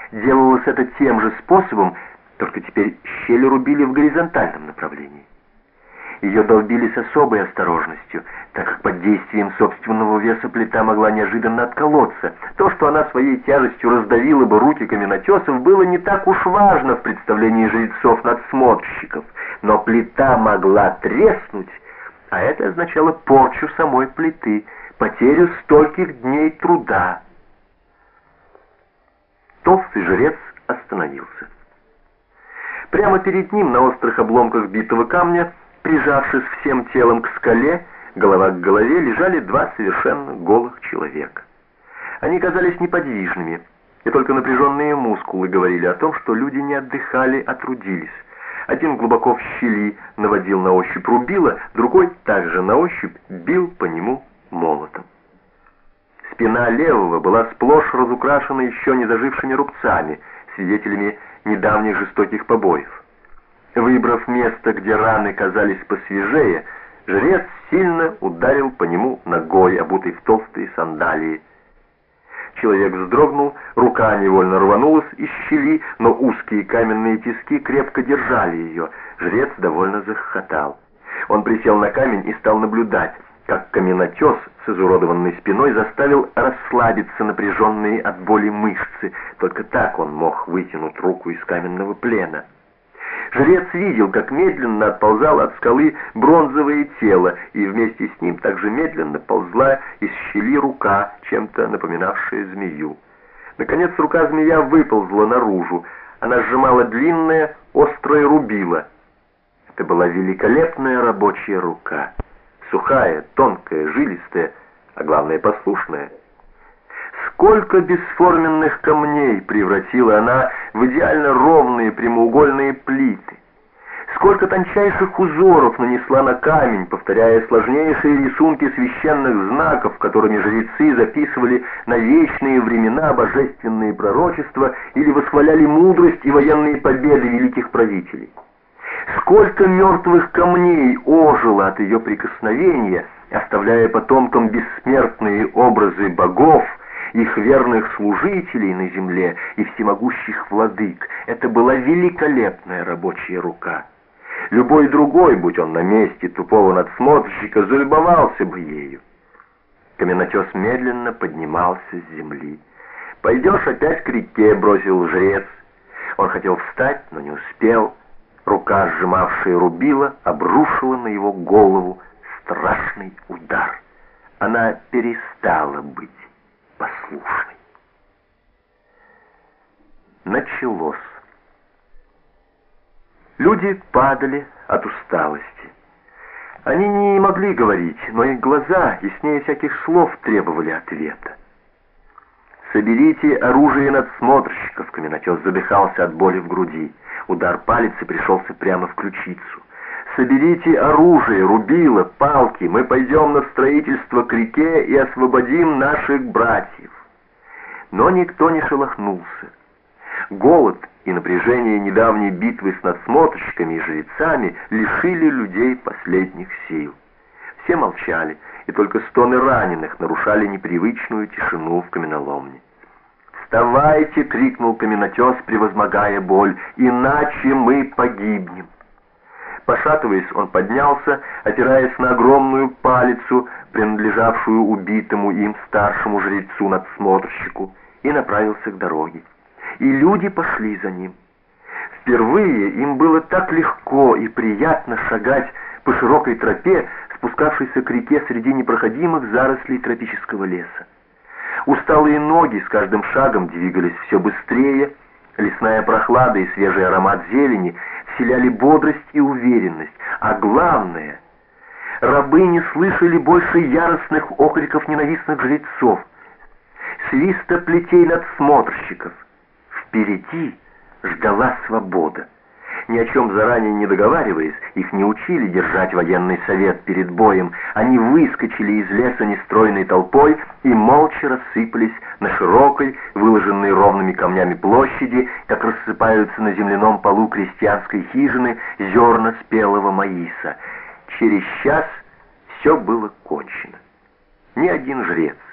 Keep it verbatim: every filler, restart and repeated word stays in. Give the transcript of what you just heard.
Делалось это тем же способом, только теперь щели рубили в горизонтальном направлении. Ее долбили с особой осторожностью, так как под действием собственного веса плита могла неожиданно отколоться. То, что она своей тяжестью раздавила бы руки каменотесов, было не так уж важно в представлении жрецов-надсмотрщиков, но плита могла треснуть, а это означало порчу самой плиты, потерю стольких дней труда. Толстый жрец остановился. Прямо перед ним, на острых обломках битого камня, прижавшись всем телом к скале, голова к голове, лежали два совершенно голых человека. Они казались неподвижными, и только напряженные мускулы говорили о том, что люди не отдыхали, а трудились. Один глубоко в щели наводил на ощупь рубило, другой также на ощупь бил по нему молотом. Спина левого была сплошь разукрашена еще не зажившими рубцами, свидетелями недавних жестоких побоев. Выбрав место, где раны казались посвежее, жрец сильно ударил по нему ногой, обутой в толстые сандалии. Человек вздрогнул, рука невольно рванулась из щели, но узкие каменные тиски крепко держали ее. Жрец довольно захохотал. Он присел на камень и стал наблюдать, как каменотес с изуродованной спиной заставил расслабиться напряженные от боли мышцы. Только так он мог вытянуть руку из каменного плена. Жрец видел, как медленно отползало от скалы бронзовое тело, и вместе с ним также медленно ползла из щели рука, чем-то напоминавшая змею. Наконец рука змея выползла наружу. Она сжимала длинное, острое рубило. Это была великолепная рабочая рука. Сухая, тонкая, жилистая, а главное послушная. Сколько бесформенных камней превратила она в идеально ровные прямоугольные плиты. Сколько тончайших узоров нанесла на камень, повторяя сложнейшие рисунки священных знаков, которыми жрецы записывали на вечные времена божественные пророчества или восхваляли мудрость и военные победы великих правителей. Сколько мертвых камней ожило от ее прикосновения, оставляя потомкам бессмертные образы богов, их верных служителей на земле и всемогущих владык. Это была великолепная рабочая рука. Любой другой, будь он на месте тупого надсмотрщика, залюбовался бы ею. Каменотес медленно поднимался с земли. «Пойдешь опять к реке», — бросил жрец. Он хотел встать, но не успел. Рука, сжимавшая рубило, обрушила на его голову страшный удар. Она перестала быть послушной. Началось. Люди падали от усталости. Они не могли говорить, но их глаза, яснее всяких слов, требовали ответа. «Соберите оружие надсмотрщиков», — каменотес задыхался от боли в груди. Удар палицы пришелся прямо в ключицу. «Соберите оружие, рубило, палки, мы пойдем на строительство к реке и освободим наших братьев». Но никто не шелохнулся. Голод и напряжение недавней битвы с надсмотрщиками и жрецами лишили людей последних сил. Все молчали, и только стоны раненых нарушали непривычную тишину в каменоломне. «Вставайте!» — крикнул каменотес, превозмогая боль, «иначе мы погибнем!» Пошатываясь, он поднялся, опираясь на огромную палицу, принадлежавшую убитому им старшему жрецу-надсмотрщику, и направился к дороге. И люди пошли за ним. Впервые им было так легко и приятно шагать по широкой тропе, спускавшейся к реке среди непроходимых зарослей тропического леса. Усталые ноги с каждым шагом двигались все быстрее, лесная прохлада и свежий аромат зелени вселяли бодрость и уверенность, а главное, рабы не слышали больше яростных окриков ненавистных жрецов, свиста плетей надсмотрщиков. Впереди ждала свобода. Ни о чем заранее не договариваясь, их не учили держать военный совет перед боем. Они выскочили из леса нестройной толпой и молча рассыпались на широкой, выложенной ровными камнями площади, как рассыпаются на земляном полу крестьянской хижины зерна спелого маиса. Через час все было кончено. Ни один жрец,